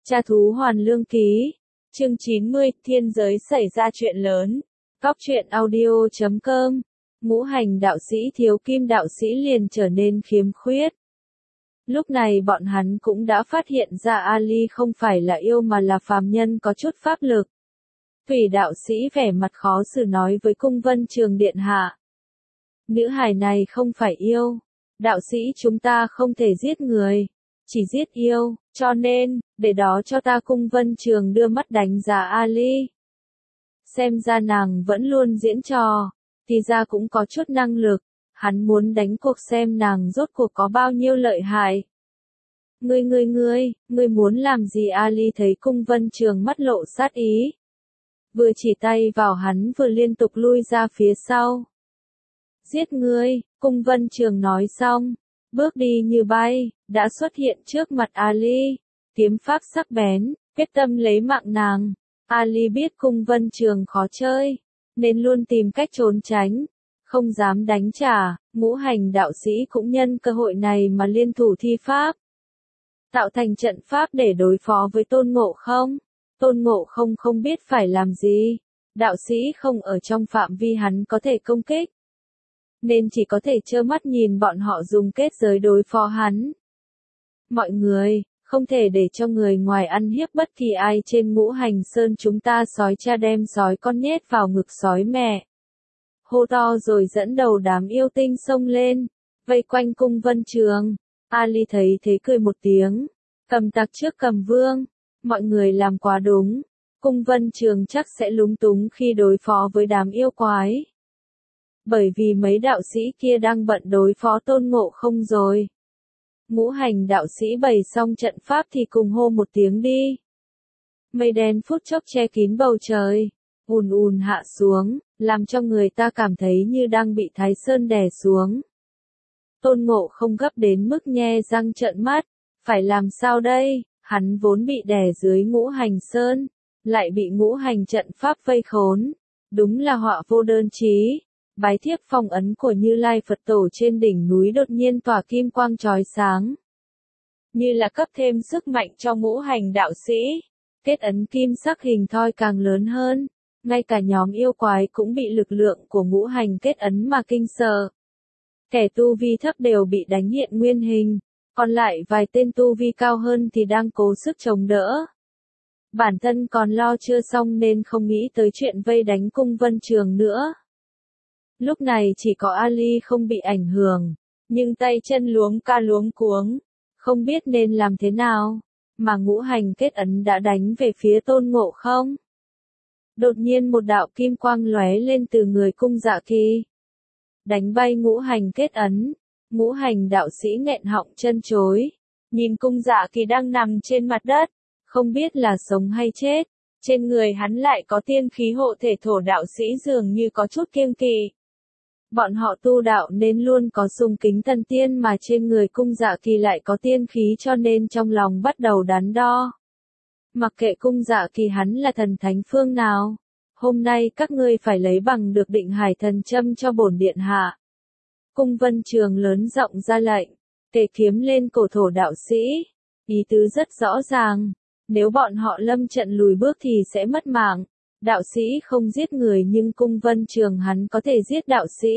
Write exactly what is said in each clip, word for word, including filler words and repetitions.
Cha thú hoàn lương ký. Chương chín mươi, thiên giới xảy ra chuyện lớn. Cóc truyện audio chấm com. Ngũ hành đạo sĩ thiếu kim đạo sĩ liền trở nên khiếm khuyết. Lúc này bọn hắn cũng đã phát hiện ra Ali không phải là yêu mà là phàm nhân có chút pháp lực. Thủy đạo sĩ vẻ mặt khó xử nói với cung vân trường điện hạ. Nữ hài này không phải yêu. Đạo sĩ chúng ta không thể giết người. Chỉ giết yêu, cho nên, để đó cho ta cung vân trường đưa mắt đánh giá Ali. Xem ra nàng vẫn luôn diễn trò, thì ra cũng có chút năng lực, hắn muốn đánh cuộc xem nàng rốt cuộc có bao nhiêu lợi hại. Ngươi ngươi ngươi, ngươi muốn làm gì? Ali thấy cung vân trường mắt lộ sát ý. Vừa chỉ tay vào hắn vừa liên tục lui ra phía sau. Giết ngươi, cung vân trường nói xong. Bước đi như bay, đã xuất hiện trước mặt Ali, kiếm pháp sắc bén, quyết tâm lấy mạng nàng. Ali biết cung vân trường khó chơi, nên luôn tìm cách trốn tránh, không dám đánh trả. Ngũ hành đạo sĩ cũng nhân cơ hội này mà liên thủ thi pháp, tạo thành trận pháp để đối phó với Tôn Ngộ Không. Tôn Ngộ Không không biết phải làm gì, đạo sĩ không ở trong phạm vi hắn có thể công kích, nên chỉ có thể trơ mắt nhìn bọn họ dùng kết giới đối phó hắn. Mọi người, không thể để cho người ngoài ăn hiếp bất kỳ ai trên Ngũ Hành Sơn, chúng ta sói cha đem sói con nhét vào ngực sói mẹ. Hô to rồi dẫn đầu đám yêu tinh xông lên, vây quanh cung vân trường. Ali thấy thế cười một tiếng, cầm tặc trước cầm vương, mọi người làm quá đúng, cung vân trường chắc sẽ lúng túng khi đối phó với đám yêu quái. Bởi vì mấy đạo sĩ kia đang bận đối phó Tôn Ngộ Không rồi. Ngũ hành đạo sĩ bày xong trận pháp thì cùng hô một tiếng đi. Mây đen phút chốc che kín bầu trời, ùn ùn hạ xuống, làm cho người ta cảm thấy như đang bị Thái Sơn đè xuống. Tôn Ngộ Không gấp đến mức nhe răng trợn mắt, phải làm sao đây? Hắn vốn bị đè dưới Ngũ Hành Sơn, lại bị ngũ hành trận pháp vây khốn, đúng là họa vô đơn chí. Bái thiếp phong ấn của Như Lai Phật Tổ trên đỉnh núi đột nhiên tỏa kim quang chói sáng, như là cấp thêm sức mạnh cho ngũ hành đạo sĩ. Kết ấn kim sắc hình thoi càng lớn hơn, ngay cả nhóm yêu quái cũng bị lực lượng của ngũ hành kết ấn mà kinh sợ. Kẻ tu vi thấp đều bị đánh hiện nguyên hình, còn lại vài tên tu vi cao hơn thì đang cố sức chống đỡ. Bản thân còn lo chưa xong nên không nghĩ tới chuyện vây đánh cung vân trường nữa. Lúc này chỉ có Ali không bị ảnh hưởng, nhưng tay chân luống ca luống cuống, không biết nên làm thế nào, mà ngũ hành kết ấn đã đánh về phía Tôn Ngộ Không. Đột nhiên một đạo kim quang lóe lên từ người cung Dạ Kỳ, đánh bay ngũ hành kết ấn. Ngũ hành đạo sĩ nghẹn họng chân chối, nhìn cung Dạ Kỳ đang nằm trên mặt đất, không biết là sống hay chết. Trên người hắn lại có tiên khí hộ thể, thổ đạo sĩ dường như có chút kiêng kỵ. Bọn họ tu đạo nên luôn có sùng kính thần tiên, mà trên người cung Dạ Kỳ lại có tiên khí, cho nên trong lòng bắt đầu đắn đo. Mặc kệ cung Dạ Kỳ hắn là thần thánh phương nào, hôm nay các ngươi phải lấy bằng được định hải thần châm cho bổn điện hạ. Cung vân trường lớn giọng ra lệnh, kề kiếm lên cổ thổ đạo sĩ. Ý tứ rất rõ ràng, nếu bọn họ lâm trận lùi bước thì sẽ mất mạng. Đạo sĩ không giết người nhưng cung vân trường hắn có thể giết đạo sĩ.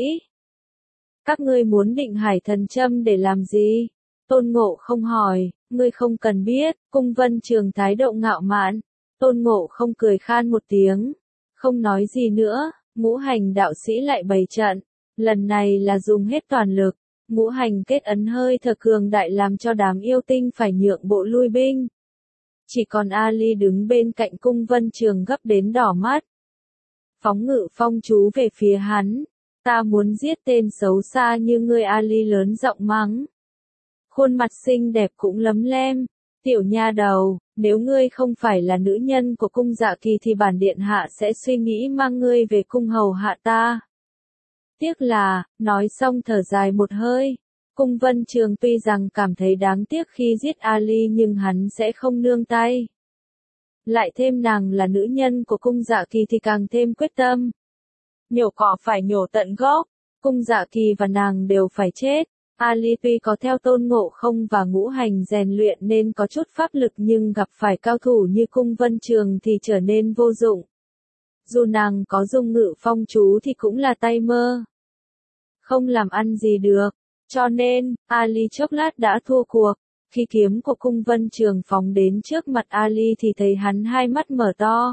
Các ngươi muốn định hải thần châm để làm gì? Tôn Ngộ Không hỏi. Ngươi không cần biết. Cung vân trường thái độ ngạo mạn. Tôn Ngộ Không cười khan một tiếng, không nói gì nữa. Ngũ hành đạo sĩ lại bày trận, lần này là dùng hết toàn lực. Ngũ hành kết ấn hơi thở cường đại làm cho đám yêu tinh phải nhượng bộ lui binh. Chỉ còn Ali đứng bên cạnh cung vân trường gấp đến đỏ mắt. Phóng ngự phong chú về phía hắn. Ta muốn giết tên xấu xa như ngươi. Ali lớn giọng mắng. Khuôn mặt xinh đẹp cũng lấm lem. Tiểu nha đầu, nếu ngươi không phải là nữ nhân của cung Dạ Kỳ thì bản điện hạ sẽ suy nghĩ mang ngươi về cung hầu hạ ta. Tiếc là, nói xong thở dài một hơi. Cung vân trường tuy rằng cảm thấy đáng tiếc khi giết Ali nhưng hắn sẽ không nương tay. Lại thêm nàng là nữ nhân của cung Dạ Kỳ thì càng thêm quyết tâm. Nhổ cỏ phải nhổ tận gốc, cung Dạ Kỳ và nàng đều phải chết. Ali tuy có theo Tôn Ngộ Không và ngũ hành rèn luyện nên có chút pháp lực nhưng gặp phải cao thủ như Cung Vân Trường thì trở nên vô dụng. Dù nàng có dung ngự phong chú thì cũng là tay mơ. Không làm ăn gì được. Cho nên, Ali chốc lát đã thua cuộc. Khi kiếm của Cung Vân Trường phóng đến trước mặt Ali thì thấy hắn hai mắt mở to.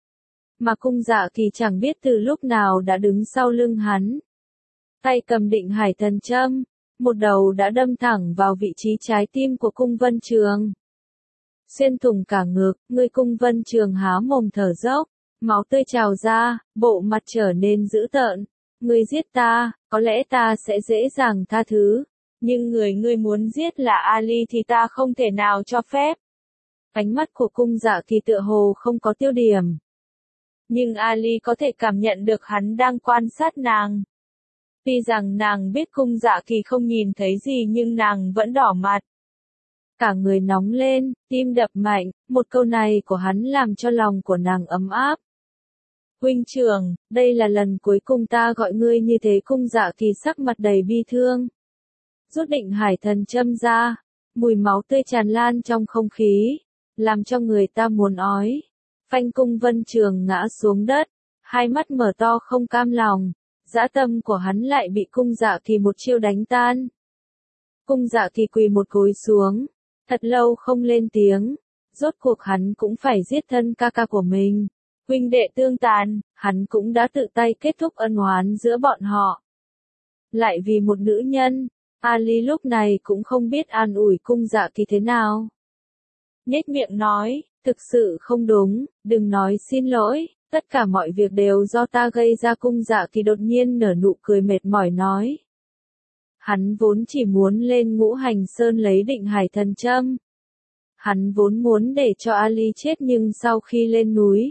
Mà Cung Dạ Kỳ chẳng biết từ lúc nào đã đứng sau lưng hắn. Tay cầm Định Hải Thần Châm, một đầu đã đâm thẳng vào vị trí trái tim của Cung Vân Trường. Xuyên thủng cả ngực, người Cung Vân Trường há mồm thở dốc, máu tươi trào ra, bộ mặt trở nên dữ tợn. Ngươi giết ta, có lẽ ta sẽ dễ dàng tha thứ. Nhưng người ngươi muốn giết là Ali thì ta không thể nào cho phép. Ánh mắt của Cung Dạ Kỳ tựa hồ không có tiêu điểm. Nhưng Ali có thể cảm nhận được hắn đang quan sát nàng. Tuy rằng nàng biết Cung Dạ Kỳ không nhìn thấy gì nhưng nàng vẫn đỏ mặt. Cả người nóng lên, tim đập mạnh, một câu này của hắn làm cho lòng của nàng ấm áp. Huynh trưởng, đây là lần cuối cùng ta gọi ngươi như thế. Cung Dạ Kỳ sắc mặt đầy bi thương. Rút Định Hải Thần Châm ra, mùi máu tươi tràn lan trong không khí, làm cho người ta muốn ói. Phanh. Cung Vân Trường ngã xuống đất, hai mắt mở to không cam lòng, dã tâm của hắn lại bị Cung Dạ Kỳ một chiêu đánh tan. Cung Dạ Kỳ quỳ một gối xuống, thật lâu không lên tiếng, rốt cuộc hắn cũng phải giết thân ca ca của mình. Huynh đệ tương tàn, hắn cũng đã tự tay kết thúc ân oán giữa bọn họ. Lại vì một nữ nhân, Ali lúc này cũng không biết an ủi Cung Dạ Kỳ thế nào. Nhếch miệng nói, thực sự không đúng, đừng nói xin lỗi, tất cả mọi việc đều do ta gây ra. Cung Dạ Kỳ đột nhiên nở nụ cười mệt mỏi nói. Hắn vốn chỉ muốn lên Ngũ Hành Sơn lấy Định Hải Thần Châm. Hắn vốn muốn để cho Ali chết nhưng sau khi lên núi.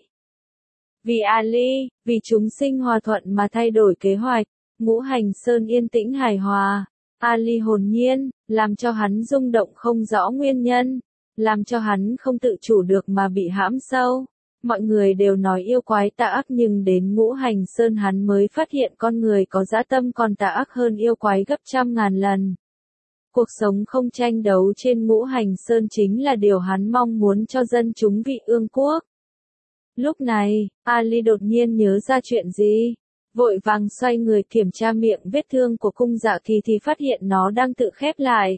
Vì Ali, vì chúng sinh hòa thuận mà thay đổi kế hoạch, Ngũ Hành Sơn yên tĩnh hài hòa. Ali hồn nhiên, làm cho hắn rung động không rõ nguyên nhân, làm cho hắn không tự chủ được mà bị hãm sâu. Mọi người đều nói yêu quái tà ác nhưng đến Ngũ Hành Sơn hắn mới phát hiện con người có dã tâm còn tà ác hơn yêu quái gấp trăm ngàn lần. Cuộc sống không tranh đấu trên Ngũ Hành Sơn chính là điều hắn mong muốn cho dân chúng Vị Ương Quốc. Lúc này, Ali đột nhiên nhớ ra chuyện gì, vội vàng xoay người kiểm tra miệng vết thương của Cung Dạ Kỳ thì phát hiện nó đang tự khép lại.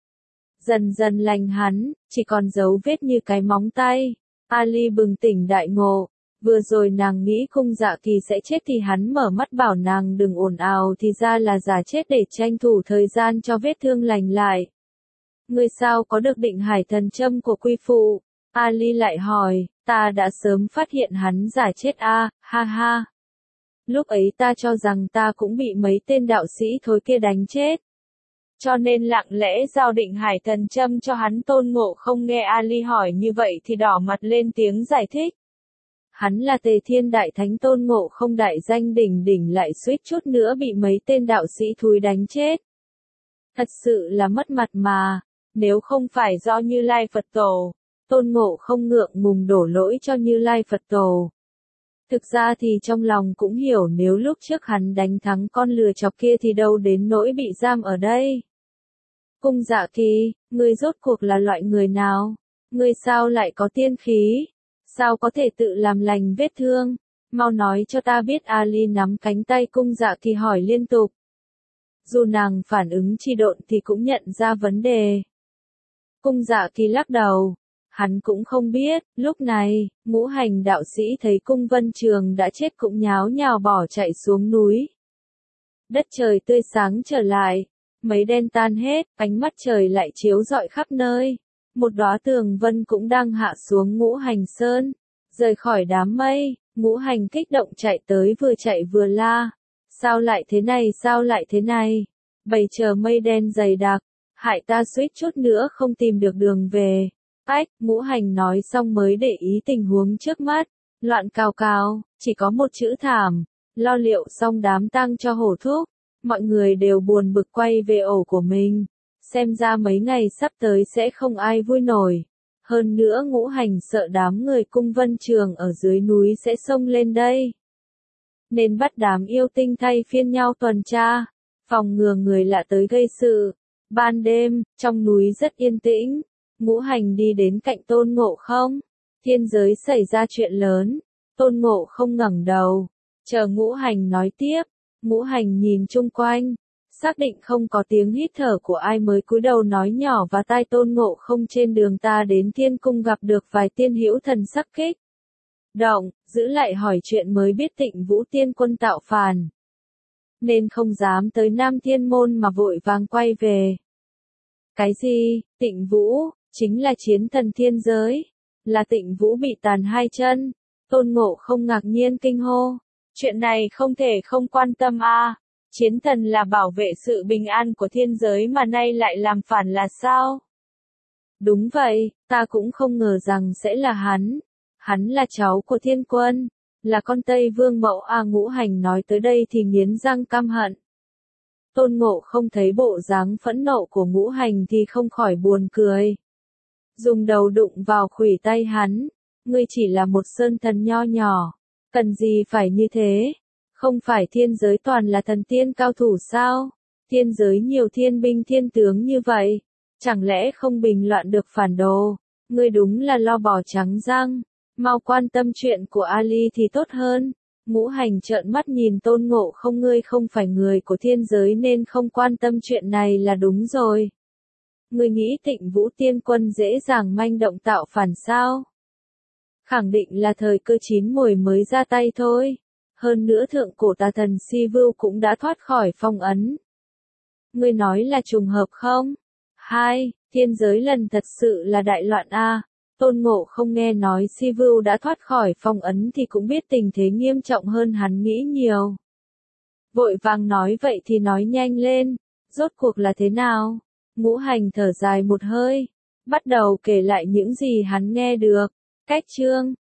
Dần dần lành hắn, chỉ còn dấu vết như cái móng tay. Ali bừng tỉnh đại ngộ, vừa rồi nàng nghĩ Cung Dạ Kỳ sẽ chết thì hắn mở mắt bảo nàng đừng ồn ào thì ra là giả chết để tranh thủ thời gian cho vết thương lành lại. Ngươi sao có được Định Hải Thần Châm của quy phụ? Ali lại hỏi, ta đã sớm phát hiện hắn giả chết a, à, ha ha. Lúc ấy ta cho rằng ta cũng bị mấy tên đạo sĩ thối kia đánh chết. Cho nên lặng lẽ giao Định Hải Thần Châm cho hắn. Tôn Ngộ Không nghe Ali hỏi như vậy thì đỏ mặt lên tiếng giải thích. Hắn là Tề Thiên Đại Thánh. Tôn Ngộ Không đại danh đỉnh đỉnh lại suýt chút nữa bị mấy tên đạo sĩ thúi đánh chết. Thật sự là mất mặt mà, nếu không phải do Như Lai Phật Tổ. Tôn Ngộ Không ngượng ngùng đổ lỗi cho Như Lai Phật Tổ. Thực ra thì trong lòng cũng hiểu nếu lúc trước hắn đánh thắng con lừa chọc kia thì đâu đến nỗi bị giam ở đây. Cung Dạ Kỳ, ngươi rốt cuộc là loại người nào? Ngươi sao lại có tiên khí? Sao có thể tự làm lành vết thương? Mau nói cho ta biết. Ali nắm cánh tay Cung Dạ Kỳ hỏi liên tục. Dù nàng phản ứng trì độn thì cũng nhận ra vấn đề. Cung Dạ Kỳ lắc đầu. Hắn cũng không biết. Lúc này, ngũ hành đạo sĩ thấy Cung Vân Trường đã chết cũng nháo nhào bỏ chạy xuống núi. Đất trời tươi sáng trở lại. Mấy đen tan hết, ánh mắt trời lại chiếu rọi khắp nơi. Một đóa tường vân cũng đang hạ xuống Ngũ Hành Sơn. Rời khỏi đám mây, Ngũ Hành kích động chạy tới vừa chạy vừa la. Sao lại thế này, sao lại thế này? Bầy chờ mây đen dày đặc, hại ta suýt chút nữa không tìm được đường về. Ách, Ngũ Hành nói xong mới để ý tình huống trước mắt. Loạn cào cào, chỉ có một chữ thảm. Lo liệu xong đám tang cho hổ thúc. Mọi người đều buồn bực quay về ổ của mình. Xem ra mấy ngày sắp tới sẽ không ai vui nổi. Hơn nữa Ngũ Hành sợ đám người Cung Vân Trường ở dưới núi sẽ xông lên đây. Nên bắt đám yêu tinh thay phiên nhau tuần tra, phòng ngừa người lạ tới gây sự. Ban đêm, trong núi rất yên tĩnh, Ngũ Hành đi đến cạnh Tôn Ngộ Không. Thiên giới xảy ra chuyện lớn, Tôn Ngộ Không ngẩng đầu, chờ Ngũ Hành nói tiếp. Ngũ Hành nhìn chung quanh, xác định không có tiếng hít thở của ai mới cúi đầu nói nhỏ vào tai Tôn Ngộ Không, trên đường ta đến Thiên Cung gặp được vài tiên hữu thần sắc kích động, giữ lại hỏi chuyện mới biết Tịnh Vũ tiên quân tạo phản, nên không dám tới Nam Thiên Môn mà vội vàng quay về. Cái gì? Tịnh Vũ, chính là chiến thần thiên giới, là Tịnh Vũ bị tàn hai chân. Tôn Ngộ Không ngạc nhiên kinh hô, chuyện này không thể không quan tâm a. À. Chiến thần là bảo vệ sự bình an của thiên giới mà nay lại làm phản là sao? Đúng vậy, ta cũng không ngờ rằng sẽ là hắn. Hắn là cháu của thiên quân, là con Tây Vương Mẫu a. Ngũ Hành nói tới đây thì nghiến răng căm hận. Tôn Ngộ Không thấy bộ dáng phẫn nộ của Ngũ Hành thì không khỏi buồn cười. Dùng đầu đụng vào khuỷu tay hắn, ngươi chỉ là một sơn thần nho nhỏ, cần gì phải như thế? Không phải thiên giới toàn là thần tiên cao thủ sao? Thiên giới nhiều thiên binh thiên tướng như vậy, chẳng lẽ không bình loạn được phản đồ? Ngươi đúng là lo bò trắng răng, mau quan tâm chuyện của Ali thì tốt hơn. Ngũ Hành trợn mắt nhìn Tôn Ngộ Không, ngươi không phải người của thiên giới nên không quan tâm chuyện này là đúng rồi. Ngươi nghĩ Tịnh Vũ tiên quân dễ dàng manh động tạo phản sao? Khẳng định là thời cơ chín mùi mới ra tay thôi. Hơn nữa thượng cổ tà thần Si Vưu cũng đã thoát khỏi phong ấn. Ngươi nói là trùng hợp không? Hai, thiên giới lần thật sự là đại loạn a. Tôn Ngộ Không nghe nói Si Vưu đã thoát khỏi phong ấn thì cũng biết tình thế nghiêm trọng hơn hắn nghĩ nhiều. Vội vàng nói vậy thì nói nhanh lên, rốt cuộc là thế nào? Ngũ Hành thở dài một hơi, bắt đầu kể lại những gì hắn nghe được. Cách chương